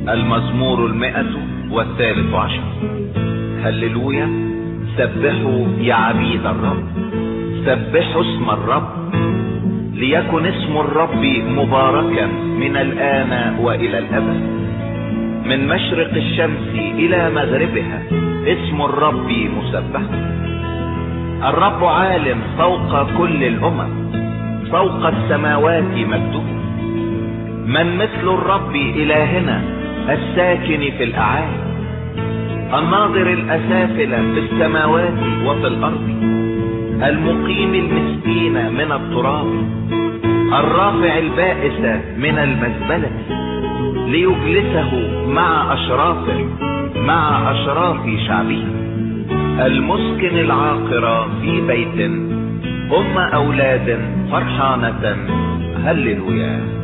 المزمور 113. هللويا. سبحوا يا عبيد الرب، سبحوا اسم الرب. ليكن اسم الرب مباركا من الآن وإلى الأبد. من مشرق الشمس إلى مغربها اسم الرب مسبح. الرب عالم فوق كل الأمم، فوق السماوات مجده. من مثل الرب إلهنا الساكن في الأعالي، الناظر الأسافل في السماوات وفي الأرض، المقيم المسكين من التراب، الرافع البائس من المزبلة ليجلسه مع أشراف شعبه، المسكن العاقر في بيت أولاد فرحانة. هللويا.